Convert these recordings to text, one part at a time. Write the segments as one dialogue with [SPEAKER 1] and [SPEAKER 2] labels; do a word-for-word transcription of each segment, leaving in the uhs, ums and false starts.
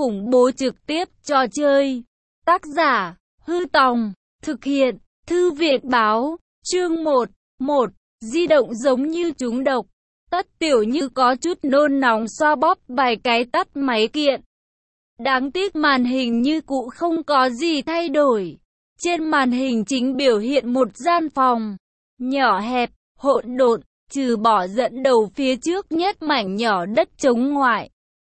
[SPEAKER 1] khủng bố trực tiếp trò chơi. Tác giả, Hư Tòng, thực hiện, Thư viện báo, chương một, một, di động giống như trúng độc. Tất Tiểu Như có chút nôn nóng xoa bóp vài cái tắt máy kiện. Đáng tiếc màn hình như cũ không có gì thay đổi. Trên màn hình chính biểu hiện một gian phòng, nhỏ hẹp, hỗn độn, trừ bỏ dẫn đầu phía trước nhất mảnh nhỏ đất trống ngoại.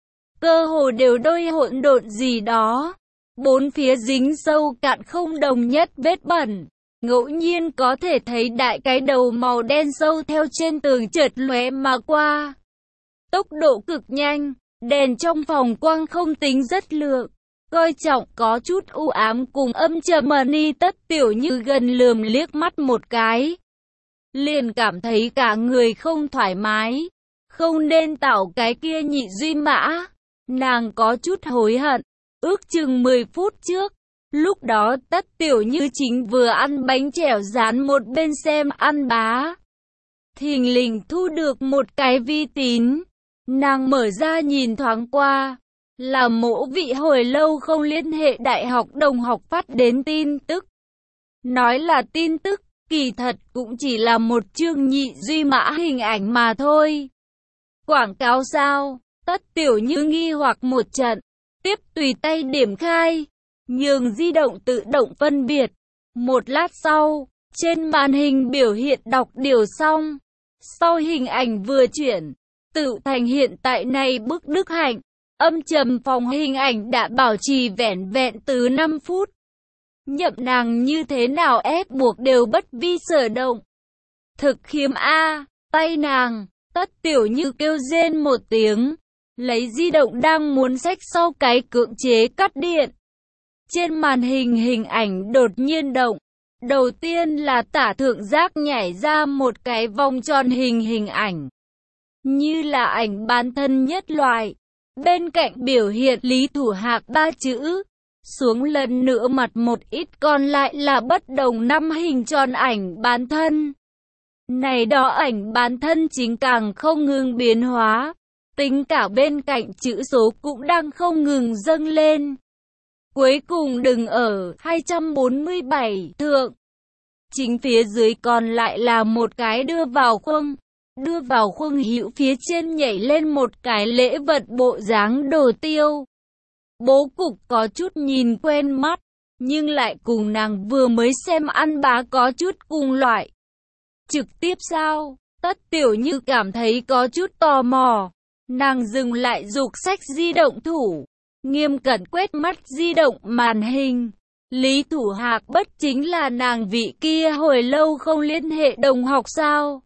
[SPEAKER 1] Cơ hồ đều đôi hỗn độn gì đó. Bốn phía dính sâu cạn không đồng nhất vết bẩn. Ngẫu nhiên có thể thấy đại cái đầu màu đen sâu theo trên tường chợt lóe mà qua. Tốc độ cực nhanh, đèn trong phòng quang không tính rất lượng. Coi trọng có chút u ám cùng âm trầm mani. Tất Tiểu Như gần lườm liếc mắt một cái, liền cảm thấy cả người không thoải mái. Không nên tạo cái kia nhị duy mã. Nàng có chút hối hận. Ước chừng mười phút trước, lúc đó Tất Tiểu Như chính vừa ăn bánh chèo rán một bên xem ăn bá. Thình lình thu được một cái vi tín. Nàng mở ra nhìn thoáng qua, là Mỗ vị hồi lâu không liên hệ đại học đồng học phát đến tin tức. Nói là tin tức, kỳ thật cũng chỉ là một chương nhị duy mã hình ảnh mà thôi. Quảng cáo sao? Tất Tiểu Như nghi hoặc một trận, tiếp tùy tay điểm khai, nhường di động tự động phân biệt. Một lát sau, trên màn hình biểu hiện đọc điều xong. Sau hình ảnh vừa chuyển, tự thành hiện tại này bức đức hạnh. Âm trầm phòng hình ảnh đã bảo trì vẻn vẹn từ năm phút. Nhậm nàng như thế nào ép buộc đều bất vi sở động. Thực khiếm a, tay nàng. Tất Tiểu Như kêu rên một tiếng, lấy di động đang muốn xách sau cái cưỡng chế cắt điện. Trên màn hình hình ảnh đột nhiên động. Đầu tiên là tả thượng giác nhảy ra một cái vòng tròn hình hình ảnh, như là ảnh bán thân nhất loại. Bên cạnh biểu hiện Lý Thủ Hạc ba chữ. Xuống lần nữa mặt một ít còn lại là bất đồng năm hình tròn ảnh bán thân. Này đó ảnh bán thân chính càng không ngừng biến hóa. Tính cả bên cạnh chữ số cũng đang không ngừng dâng lên. Cuối cùng đừng ở hai trăm bốn mươi bảy thượng. Chính phía dưới còn lại là một cái đưa vào khuôn. Đưa vào khuôn hữu phía trên nhảy lên một cái lễ vật bộ dáng đồ tiêu. Bố cục có chút nhìn quen mắt, nhưng lại cùng nàng vừa mới xem ăn bá có chút cùng loại. Trực tiếp sao? Tất Tiểu Như cảm thấy có chút tò mò. Nàng dừng lại giục sách di động thủ, nghiêm cẩn quét mắt di động màn hình. Lý Thủ Hạc bất chính là nàng vị kia hồi lâu không liên hệ đồng học sao?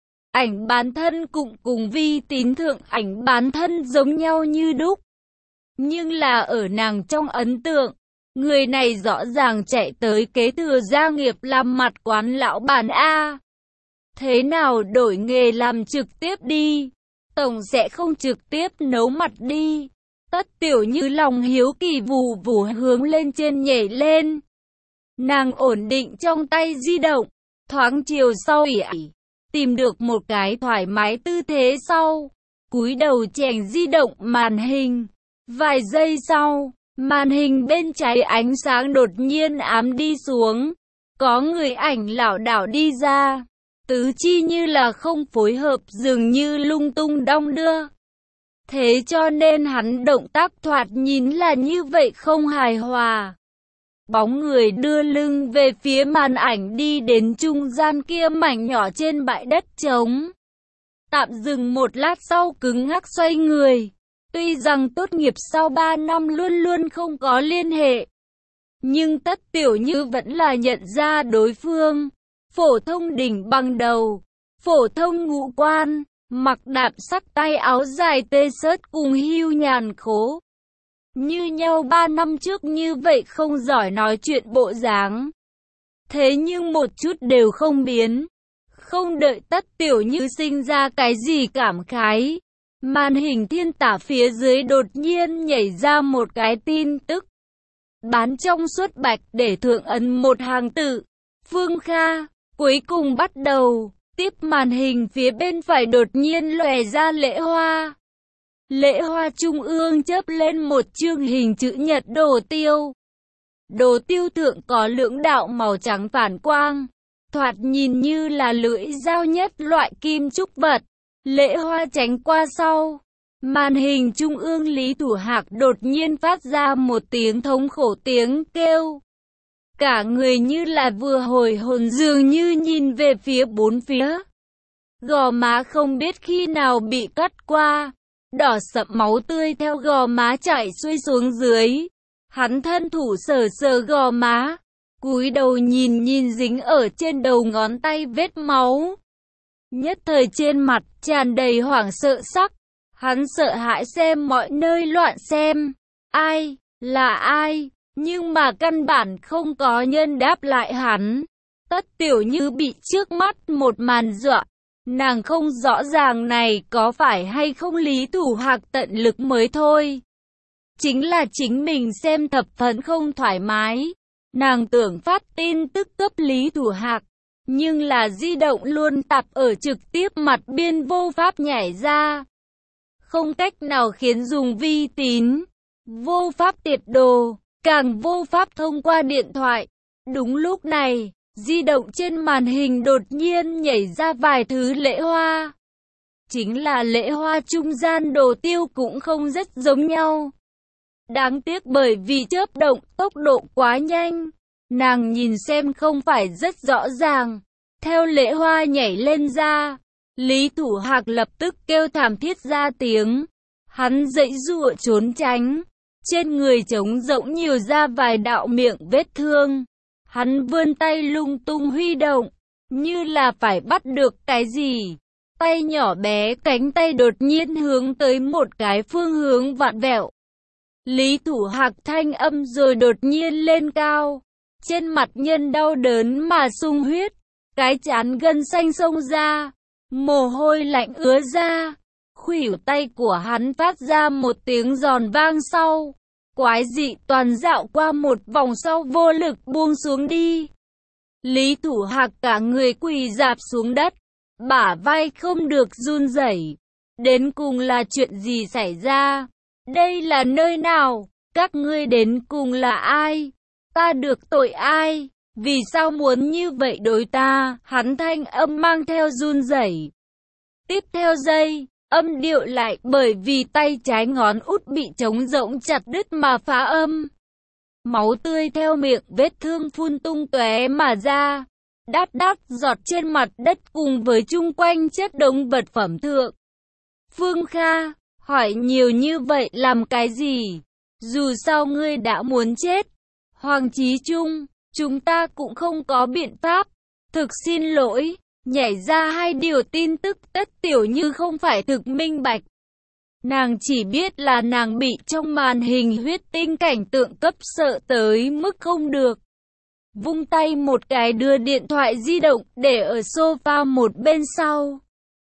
[SPEAKER 1] Ảnh bán thân cũng cùng vi tín thượng ảnh bán thân giống nhau như đúc. Nhưng là ở nàng trong ấn tượng, người này rõ ràng chạy tới kế thừa gia nghiệp làm mặt quán lão bản A. Thế nào đổi nghề làm trực tiếp đi? Tổng sẽ không trực tiếp nấu mặt đi. Tất Tiểu Như lòng hiếu kỳ vù vù hướng lên trên nhảy lên. Nàng ổn định trong tay di động, thoáng chiều sau ỉ ỉ, tìm được một cái thoải mái tư thế sau, cúi đầu chèn di động màn hình. Vài giây sau, màn hình bên trái ánh sáng đột nhiên ám đi xuống. Có người ảnh lảo đảo đi ra. Tứ chi như là không phối hợp, dường như lung tung đong đưa. Thế cho nên hắn động tác thoạt nhìn là như vậy không hài hòa. Bóng người đưa lưng về phía màn ảnh đi đến trung gian kia mảnh nhỏ trên bãi đất trống. Tạm dừng một lát sau cứng ngắc xoay người. Tuy rằng tốt nghiệp sau ba năm luôn luôn không có liên hệ, nhưng Tất Tiểu Như vẫn là nhận ra đối phương. Phổ thông đỉnh bằng đầu, phổ thông ngũ quan, mặc đạp sắc tay áo dài tê sớt cùng hưu nhàn khố. Như nhau ba năm trước như vậy không giỏi nói chuyện bộ dáng. Thế nhưng một chút đều không biến. Không đợi Tất Tiểu Như sinh ra cái gì cảm khái, màn hình thiên tả phía dưới đột nhiên nhảy ra một cái tin tức. Bán trong suốt bạch để thượng ấn một hàng tự. Phương Kha, cuối cùng bắt đầu. Tiếp màn hình phía bên phải đột nhiên lòe ra Lễ Hoa. Lễ hoa trung ương chớp lên một chương hình chữ nhật đồ tiêu. Đồ tiêu thượng có lưỡng đạo màu trắng phản quang, thoạt nhìn như là lưỡi dao nhất loại kim trúc vật. Lễ hoa tránh qua sau. Màn hình trung ương Lý Thủ Hạc đột nhiên phát ra một tiếng thống khổ tiếng kêu. Cả người như là vừa hồi hồn dường như nhìn về phía bốn phía. Gò má không biết khi nào bị cắt qua. Đỏ sậm máu tươi theo gò má chảy xuôi xuống dưới. Hắn thân thủ sờ sờ gò má. Cúi đầu nhìn nhìn dính ở trên đầu ngón tay vết máu. Nhất thời trên mặt tràn đầy hoảng sợ sắc. Hắn sợ hãi xem mọi nơi loạn xem. Ai? Là ai? Nhưng mà căn bản không có nhân đáp lại hắn. Tất Tiểu Như bị trước mắt một màn dọa. Nàng không rõ ràng này có phải hay không Lý Thủ Hạc tận lực mới thôi. Chính là chính mình xem thập phần không thoải mái. Nàng tưởng phát tin tức cấp Lý Thủ Hạc. Nhưng là di động luôn tạp ở trực tiếp mặt biên vô pháp nhảy ra. Không cách nào khiến dùng vi tín. Vô pháp tiệt đồ. Càng vô pháp thông qua điện thoại. Đúng lúc này, di động trên màn hình đột nhiên nhảy ra vài thứ lễ hoa. Chính là lễ hoa trung gian đồ tiêu cũng không rất giống nhau. Đáng tiếc bởi vì chớp động tốc độ quá nhanh. Nàng nhìn xem không phải rất rõ ràng. Theo lễ hoa nhảy lên ra, Lý Thủ Hạc lập tức kêu thảm thiết ra tiếng. Hắn giãy giụa trốn tránh. Trên người trống rỗng nhiều ra vài đạo miệng vết thương. Hắn vươn tay lung tung huy động, như là phải bắt được cái gì. Tay nhỏ bé cánh tay đột nhiên hướng tới một cái phương hướng vặn vẹo. Lý Thủ Hạc thanh âm rồi đột nhiên lên cao. Trên mặt nhân đau đớn mà sung huyết. Cái trán gân xanh xông ra. Mồ hôi lạnh ứa ra. Khuỷu tay của hắn phát ra một tiếng giòn vang sau. Quái dị toàn dạo qua một vòng sau vô lực buông xuống đi. Lý Thủ Hạc cả người quỳ rạp xuống đất. Bả vai không được run rẩy. Đến cùng là chuyện gì xảy ra? Đây là nơi nào? Các ngươi đến cùng là ai? Ta được tội ai? Vì sao muốn như vậy đối ta? Hắn thanh âm mang theo run rẩy. Tiếp theo giây, âm điệu lại bởi vì tay trái ngón út bị trống rỗng chặt đứt mà phá âm. Máu tươi theo miệng vết thương phun tung tóe mà ra. Đát đát giọt trên mặt đất cùng với chung quanh chất đống vật phẩm thượng. Phương Kha, hỏi nhiều như vậy làm cái gì? Dù sao ngươi đã muốn chết. Hoàng Chí Trung, chúng ta cũng không có biện pháp. Thực xin lỗi, nhảy ra hai điều tin tức Tất Tiểu Như không phải thực minh bạch. Nàng chỉ biết là nàng bị trong màn hình huyết tinh cảnh tượng cấp sợ tới mức không được. Vung tay một cái đưa điện thoại di động để ở sofa một bên sau.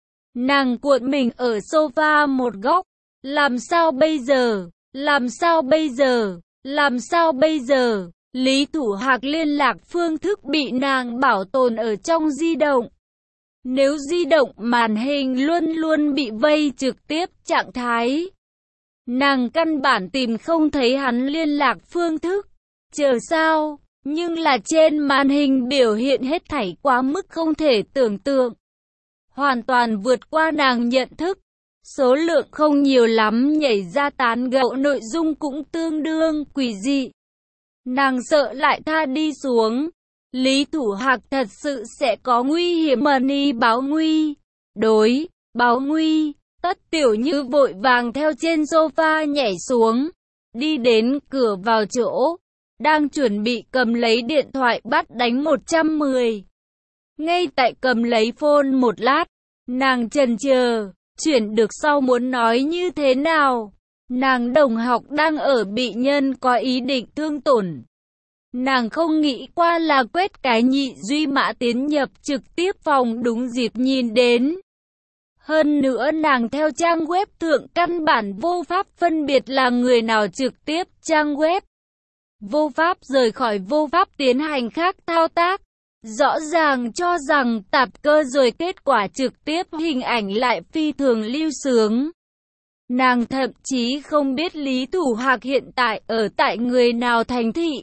[SPEAKER 1] Nàng cuộn mình ở sofa một góc. Làm sao bây giờ? Làm sao bây giờ? Làm sao bây giờ? Lý Thủ Hạc liên lạc phương thức bị nàng bảo tồn ở trong di động. Nếu di động màn hình luôn luôn bị vây trực tiếp trạng thái. Nàng căn bản tìm không thấy hắn liên lạc phương thức. Chờ sao? Nhưng là trên màn hình biểu hiện hết thảy quá mức không thể tưởng tượng. Hoàn toàn vượt qua nàng nhận thức. Số lượng không nhiều lắm nhảy ra tán gẫu nội dung cũng tương đương quỷ dị. Nàng sợ lại tha đi xuống. Lý Thủ Hạc thật sự sẽ có nguy hiểm mà ni báo nguy. Đối, báo nguy. Tất Tiểu Như vội vàng theo trên sofa nhảy xuống. Đi đến cửa vào chỗ. Đang chuẩn bị cầm lấy điện thoại bắt đánh một trăm mười. Ngay tại cầm lấy phone một lát. Nàng chần chờ. Chuyển được sau muốn nói như thế nào? Nàng đồng học đang ở bị nhân có ý định thương tổn. Nàng không nghĩ qua là quét cái nhị duy mã tiến nhập trực tiếp phòng đúng dịp nhìn đến. Hơn nữa nàng theo trang web thượng căn bản vô pháp phân biệt là người nào trực tiếp trang web. Vô pháp rời khỏi vô pháp tiến hành khác thao tác. Rõ ràng cho rằng tạp cơ rồi kết quả trực tiếp hình ảnh lại phi thường lưu sướng. Nàng thậm chí không biết Lý Thủ Hạc hiện tại ở tại người nào thành thị.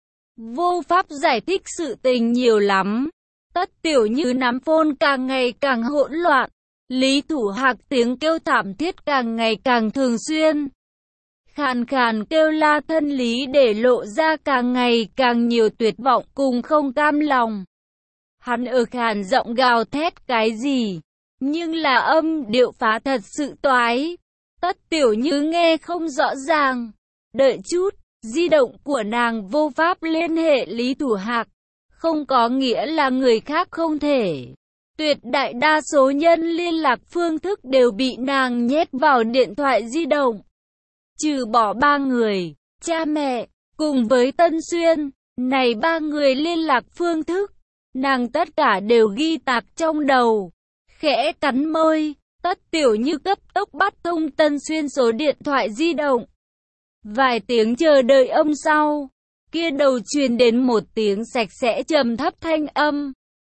[SPEAKER 1] Vô pháp giải thích sự tình nhiều lắm. Tất Tiểu Như nắm phone càng ngày càng hỗn loạn. Lý Thủ Hạc tiếng kêu thảm thiết càng ngày càng thường xuyên. Khàn khàn kêu la thân Lý để lộ ra càng ngày càng nhiều tuyệt vọng cùng không cam lòng. Hắn ở khàn giọng gào thét cái gì, nhưng là âm điệu phá thật sự toái. Tất Tiểu Như nghe không rõ ràng. Đợi chút, di động của nàng vô pháp liên hệ Lý Thủ Hạc. Không có nghĩa là người khác không thể. Tuyệt đại đa số nhân liên lạc phương thức đều bị nàng nhét vào điện thoại di động. Trừ bỏ ba người, cha mẹ, cùng với Tân Xuyên, này ba người liên lạc phương thức, nàng tất cả đều ghi tạc trong đầu. Khẽ cắn môi, Tất Tiểu Như cấp tốc bắt thông Tân Xuyên số điện thoại di động. Vài tiếng chờ đợi âm sau, kia đầu truyền đến một tiếng sạch sẽ trầm thấp thanh âm.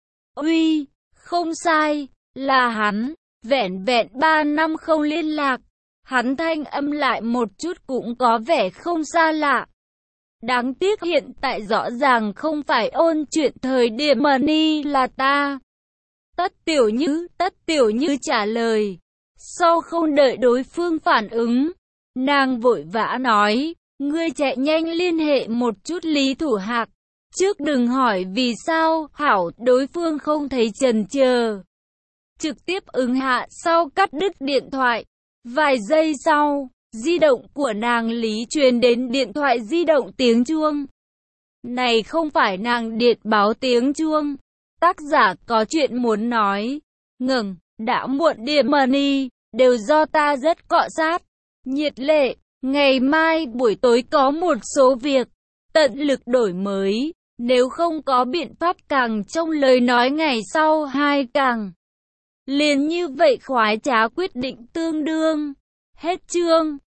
[SPEAKER 1] Uy, không sai, là hắn, vẹn vẹn ba năm không liên lạc. Hắn thanh âm lại một chút cũng có vẻ không xa lạ. Đáng tiếc hiện tại rõ ràng không phải ôn chuyện thời điểm mà ni là ta. Tất Tiểu Như, Tất Tiểu Như trả lời. Sau không đợi đối phương phản ứng, nàng vội vã nói, ngươi chạy nhanh liên hệ một chút Lý Thủ Hạc. Trước đừng hỏi vì sao, hảo, đối phương không thấy chần chờ. Trực tiếp ứng hạ sau cắt đứt điện thoại. Vài giây sau, di động của nàng Lý truyền đến điện thoại di động tiếng chuông. Này không phải nàng điện báo tiếng chuông. Tác giả có chuyện muốn nói. Ngừng, đã muộn điểm mà ni, đều do ta rất cọ sát. Nhiệt lệ, ngày mai buổi tối có một số việc, tận lực đổi mới. Nếu không có biện pháp càng trong lời nói ngày sau hai càng. Liền như vậy khoái trá quyết định tương đương. Hết chương.